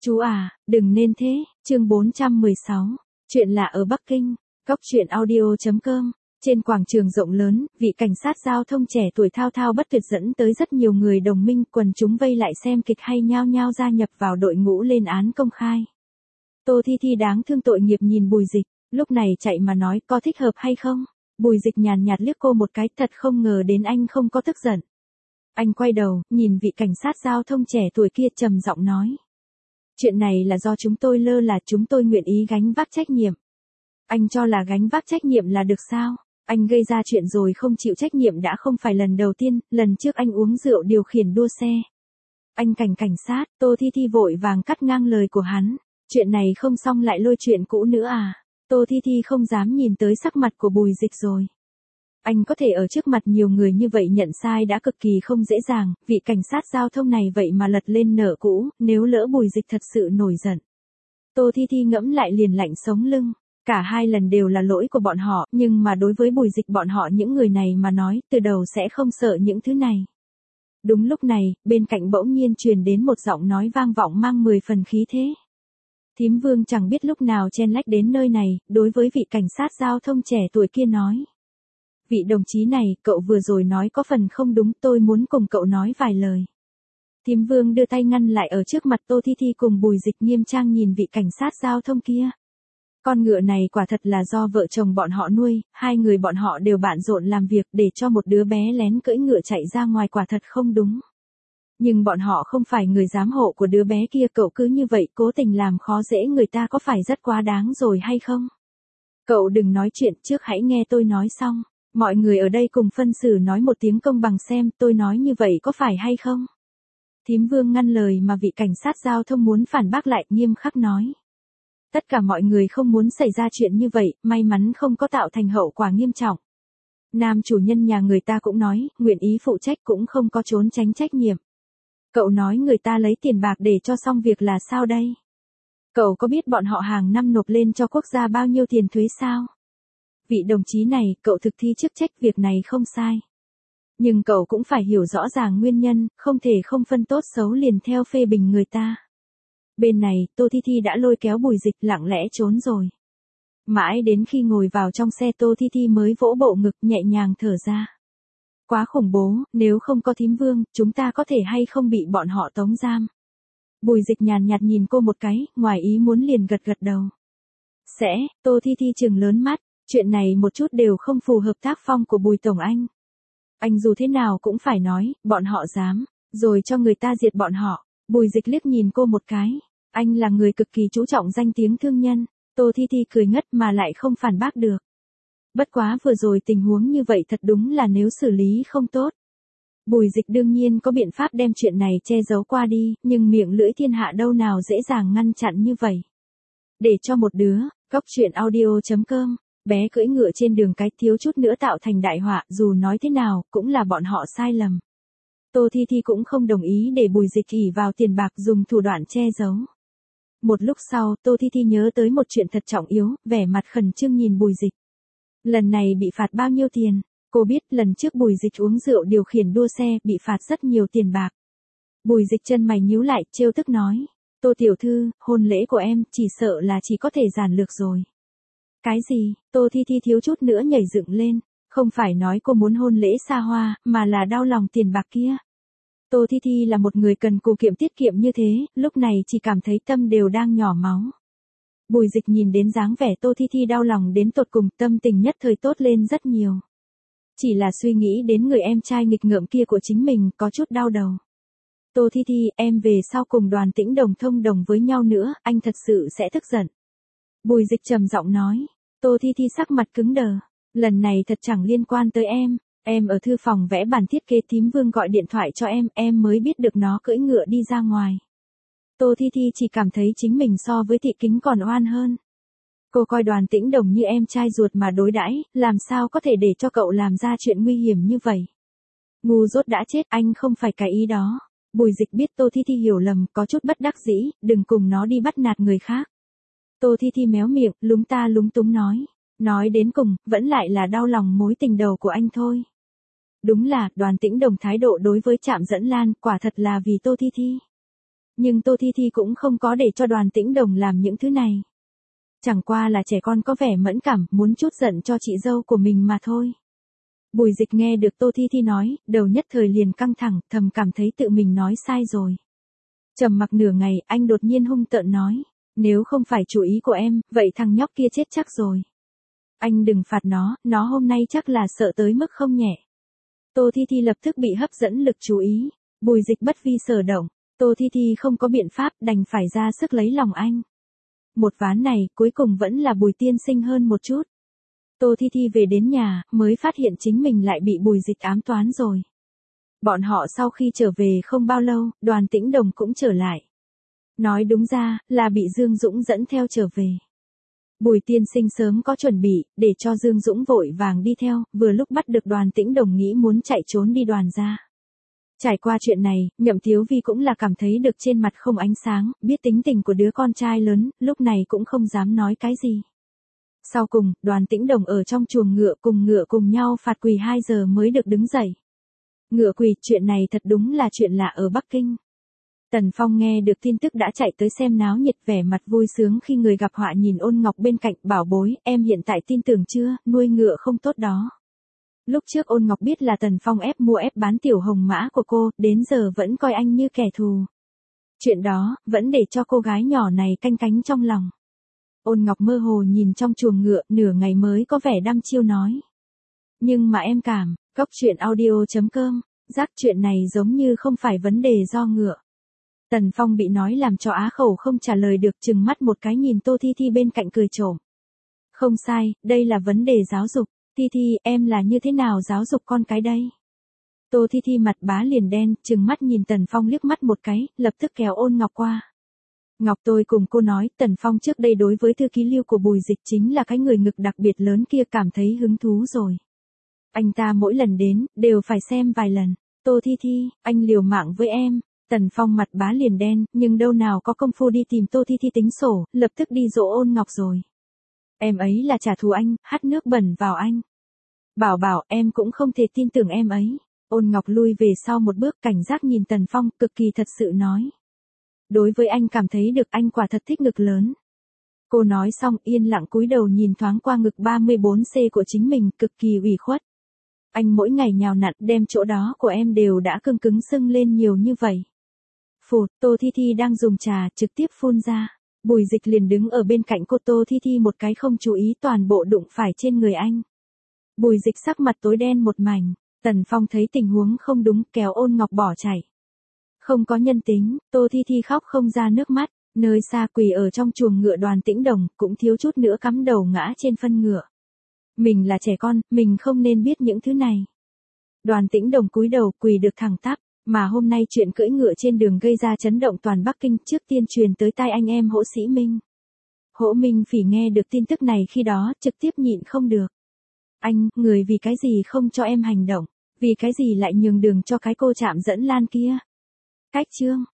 Chú à, đừng nên thế, chương 416. Chuyện lạ ở Bắc Kinh, Cóc truyện audio.com. Trên quảng trường rộng lớn, vị cảnh sát giao thông trẻ tuổi thao thao bất tuyệt dẫn tới rất nhiều người đồng minh, quần chúng vây lại xem kịch hay nhao nhao gia nhập vào đội ngũ lên án công khai. Tô Thi Thi đáng thương tội nghiệp nhìn Bùi Dịch, lúc này chạy mà nói có thích hợp hay không? Bùi Dịch nhàn nhạt liếc cô một cái, thật không ngờ đến anh không có tức giận. Anh quay đầu, nhìn vị cảnh sát giao thông trẻ tuổi kia trầm giọng nói. Chuyện này là do chúng tôi lơ là, chúng tôi nguyện ý gánh vác trách nhiệm. Anh cho là gánh vác trách nhiệm là được sao? Anh gây ra chuyện rồi không chịu trách nhiệm đã không phải lần đầu tiên, lần trước anh uống rượu điều khiển đua xe. Anh cảnh sát, Tô Thi Thi vội vàng cắt ngang lời của hắn. Chuyện này không xong lại lôi chuyện cũ nữa à? Tô Thi Thi không dám nhìn tới sắc mặt của Bùi Dịch rồi. Anh có thể ở trước mặt nhiều người như vậy nhận sai đã cực kỳ không dễ dàng, vị cảnh sát giao thông này vậy mà lật lên nợ cũ, nếu lỡ Bùi Dịch thật sự nổi giận. Tô Thi Thi ngẫm lại liền lạnh sống lưng, cả hai lần đều là lỗi của bọn họ, nhưng mà đối với Bùi Dịch bọn họ những người này mà nói, từ đầu sẽ không sợ những thứ này. Đúng lúc này, bên cạnh bỗng nhiên truyền đến một giọng nói vang vọng mang 10 phần khí thế. Thím Vương chẳng biết lúc nào chen lách đến nơi này, đối với vị cảnh sát giao thông trẻ tuổi kia nói. Vị đồng chí này, cậu vừa rồi nói có phần không đúng, tôi muốn cùng cậu nói vài lời. Thím Vương đưa tay ngăn lại ở trước mặt Tô Thi Thi cùng Bùi Dịch, nghiêm trang nhìn vị cảnh sát giao thông kia. Con ngựa này quả thật là do vợ chồng bọn họ nuôi, hai người bọn họ đều bận rộn làm việc, để cho một đứa bé lén cưỡi ngựa chạy ra ngoài quả thật không đúng. Nhưng bọn họ không phải người giám hộ của đứa bé kia, cậu cứ như vậy cố tình làm khó dễ người ta có phải rất quá đáng rồi hay không? Cậu đừng nói chuyện trước, hãy nghe tôi nói xong. Mọi người ở đây cùng phân xử nói một tiếng công bằng xem tôi nói như vậy có phải hay không? Thím Vương ngăn lời mà vị cảnh sát giao thông muốn phản bác lại, nghiêm khắc nói. Tất cả mọi người không muốn xảy ra chuyện như vậy, may mắn không có tạo thành hậu quả nghiêm trọng. Nam chủ nhân nhà người ta cũng nói, nguyện ý phụ trách cũng không có trốn tránh trách nhiệm. Cậu nói người ta lấy tiền bạc để cho xong việc là sao đây? Cậu có biết bọn họ hàng năm nộp lên cho quốc gia bao nhiêu tiền thuế sao? Vị đồng chí này, cậu thực thi chức trách, việc này không sai. Nhưng cậu cũng phải hiểu rõ ràng nguyên nhân, không thể không phân tốt xấu liền theo phê bình người ta. Bên này, Tô Thi Thi đã lôi kéo Bùi Dịch lặng lẽ trốn rồi. Mãi đến khi ngồi vào trong xe Tô Thi Thi mới vỗ bộ ngực nhẹ nhàng thở ra. Quá khủng bố, nếu không có thím Vương, chúng ta có thể hay không bị bọn họ tống giam. Bùi Dịch nhàn nhạt nhìn cô một cái, ngoài ý muốn liền gật gật đầu. Sẽ, Tô Thi Thi trừng lớn mắt, chuyện này một chút đều không phù hợp tác phong của Bùi Tổng Anh. Anh dù thế nào cũng phải nói, bọn họ dám, rồi cho người ta diệt bọn họ. Bùi Dịch liếc nhìn cô một cái, anh là người cực kỳ chú trọng danh tiếng thương nhân. Tô Thi Thi cười ngất mà lại không phản bác được. Bất quá vừa rồi tình huống như vậy thật đúng là nếu xử lý không tốt. Bùi Dịch đương nhiên có biện pháp đem chuyện này che giấu qua đi, nhưng miệng lưỡi thiên hạ đâu nào dễ dàng ngăn chặn như vậy. Để cho một đứa, Cóc truyện audio.com, bé cưỡi ngựa trên đường cái thiếu chút nữa tạo thành đại họa, dù nói thế nào, cũng là bọn họ sai lầm. Tô Thi Thi cũng không đồng ý để Bùi Dịch ỷ vào tiền bạc dùng thủ đoạn che giấu. Một lúc sau, Tô Thi Thi nhớ tới một chuyện thật trọng yếu, vẻ mặt khẩn trương nhìn Bùi Dịch. Lần này bị phạt bao nhiêu tiền? Cô biết lần trước Bùi Dịch uống rượu điều khiển đua xe bị phạt rất nhiều tiền bạc. Bùi Dịch chân mày nhíu lại, trêu tức nói. Tô tiểu thư, hôn lễ của em chỉ sợ là chỉ có thể giản lược rồi. Cái gì? Tô Thi Thi thiếu chút nữa nhảy dựng lên. Không phải nói cô muốn hôn lễ xa hoa, mà là đau lòng tiền bạc kia. Tô Thi Thi là một người cần cù kiệm tiết kiệm như thế, lúc này chỉ cảm thấy tâm đều đang nhỏ máu. Bùi Dịch nhìn đến dáng vẻ Tô Thi Thi đau lòng đến tột cùng, tâm tình nhất thời tốt lên rất nhiều. Chỉ là suy nghĩ đến người em trai nghịch ngợm kia của chính mình, có chút đau đầu. Tô Thi Thi, em về sau cùng Đoàn Tĩnh Đồng thông đồng với nhau nữa, anh thật sự sẽ tức giận. Bùi Dịch trầm giọng nói. Tô Thi Thi sắc mặt cứng đờ. Lần này thật chẳng liên quan tới em ở thư phòng vẽ bản thiết kế, thím Vương gọi điện thoại cho em mới biết được nó cưỡi ngựa đi ra ngoài. Tô Thi Thi chỉ cảm thấy chính mình so với Thị Kính còn oan hơn. Cô coi Đoàn Tĩnh Đồng như em trai ruột mà đối đãi, làm sao có thể để cho cậu làm ra chuyện nguy hiểm như vậy. Ngu dốt đã chết, anh không phải cái ý đó. Bùi Dịch biết Tô Thi Thi hiểu lầm, có chút bất đắc dĩ, đừng cùng nó đi bắt nạt người khác. Tô Thi Thi méo miệng, lúng ta lúng túng nói. Nói đến cùng, vẫn lại là đau lòng mối tình đầu của anh thôi. Đúng là, Đoàn Tĩnh Đồng thái độ đối với Trạm Dẫn Lan, quả thật là vì Tô Thi Thi. Nhưng Tô Thi Thi cũng không có để cho Đoàn Tĩnh Đồng làm những thứ này. Chẳng qua là trẻ con có vẻ mẫn cảm, muốn chút giận cho chị dâu của mình mà thôi. Bùi Dịch nghe được Tô Thi Thi nói, đầu nhất thời liền căng thẳng, thầm cảm thấy tự mình nói sai rồi. Trầm mặc nửa ngày, anh đột nhiên hung tợn nói, nếu không phải chủ ý của em, vậy thằng nhóc kia chết chắc rồi. Anh đừng phạt nó hôm nay chắc là sợ tới mức không nhẹ. Tô Thi Thi lập tức bị hấp dẫn lực chú ý, Bùi Dịch bất vi sở động, Tô Thi Thi không có biện pháp đành phải ra sức lấy lòng anh. Một ván này cuối cùng vẫn là Bùi tiên sinh hơn một chút. Tô Thi Thi về đến nhà, mới phát hiện chính mình lại bị Bùi Dịch ám toán rồi. Bọn họ sau khi trở về không bao lâu, Đoàn Tĩnh Đồng cũng trở lại. Nói đúng ra, là bị Dương Dũng dẫn theo trở về. Bùi tiên sinh sớm có chuẩn bị, để cho Dương Dũng vội vàng đi theo, vừa lúc bắt được Đoàn Tĩnh Đồng nghĩ muốn chạy trốn đi Đoàn ra. Trải qua chuyện này, Nhậm Thiếu Vi cũng là cảm thấy được trên mặt không ánh sáng, biết tính tình của đứa con trai lớn, lúc này cũng không dám nói cái gì. Sau cùng, Đoàn Tĩnh Đồng ở trong chuồng ngựa cùng nhau phạt quỳ 2 giờ mới được đứng dậy. Ngựa quỳ, chuyện này thật đúng là chuyện lạ ở Bắc Kinh. Tần Phong nghe được tin tức đã chạy tới xem náo nhiệt, vẻ mặt vui sướng khi người gặp họa nhìn Ôn Ngọc bên cạnh, bảo bối, em hiện tại tin tưởng chưa, nuôi ngựa không tốt đó. Lúc trước Ôn Ngọc biết là Tần Phong ép mua ép bán tiểu hồng mã của cô, đến giờ vẫn coi anh như kẻ thù. Chuyện đó, vẫn để cho cô gái nhỏ này canh cánh trong lòng. Ôn Ngọc mơ hồ nhìn trong chuồng ngựa, nửa ngày mới có vẻ đăm chiêu nói. Nhưng mà em cảm, Cóc truyện audio.com, giác chuyện này giống như không phải vấn đề do ngựa. Tần Phong bị nói làm cho á khẩu không trả lời được, chừng mắt một cái nhìn Tô Thi Thi bên cạnh cười trộm. Không sai, đây là vấn đề giáo dục. Thi Thi, em là như thế nào giáo dục con cái đây? Tô Thi Thi mặt bá liền đen, chừng mắt nhìn Tần Phong liếc mắt một cái, lập tức kéo Ôn Ngọc qua. Ngọc, tôi cùng cô nói, Tần Phong trước đây đối với thư ký Lưu của Bùi Dịch chính là cái người ngực đặc biệt lớn kia cảm thấy hứng thú rồi. Anh ta mỗi lần đến, đều phải xem vài lần. Tô Thi Thi, anh liều mạng với em. Tần Phong mặt bá liền đen, nhưng đâu nào có công phu đi tìm Tô Thi Thi tính sổ, lập tức đi dỗ Ôn Ngọc rồi. Em ấy là trả thù anh, hắt nước bẩn vào anh. Bảo em cũng không thể tin tưởng em ấy. Ôn Ngọc lui về sau một bước, cảnh giác nhìn Tần Phong, cực kỳ thật sự nói. Đối với anh cảm thấy được anh quả thật thích ngực lớn. Cô nói xong yên lặng cúi đầu nhìn thoáng qua ngực 34C của chính mình, cực kỳ ủy khuất. Anh mỗi ngày nhào nặn, đem chỗ đó của em đều đã cứng cứng sưng lên nhiều như vậy. Phụt, Tô Thi Thi đang dùng trà, trực tiếp phun ra. Bùi Dịch liền đứng ở bên cạnh cô, Tô Thi Thi một cái không chú ý toàn bộ đụng phải trên người anh. Bùi Dịch sắc mặt tối đen một mảnh, Tần Phong thấy tình huống không đúng, kéo Ôn Ngọc bỏ chạy. Không có nhân tính, Tô Thi Thi khóc không ra nước mắt, nơi xa quỳ ở trong chuồng ngựa Đoàn Tĩnh Đồng, cũng thiếu chút nữa cắm đầu ngã trên phân ngựa. Mình là trẻ con, mình không nên biết những thứ này. Đoàn Tĩnh Đồng cúi đầu quỳ được thẳng tắp, mà hôm nay chuyện cưỡi ngựa trên đường gây ra chấn động toàn Bắc Kinh, trước tiên truyền tới tai anh em Hỗ Sĩ Minh. Hỗ Minh Phỉ nghe được tin tức này khi đó, trực tiếp nhịn không được. Anh, người vì cái gì không cho em hành động, vì cái gì lại nhường đường cho cái cô chạm dẫn lan kia? Cách chương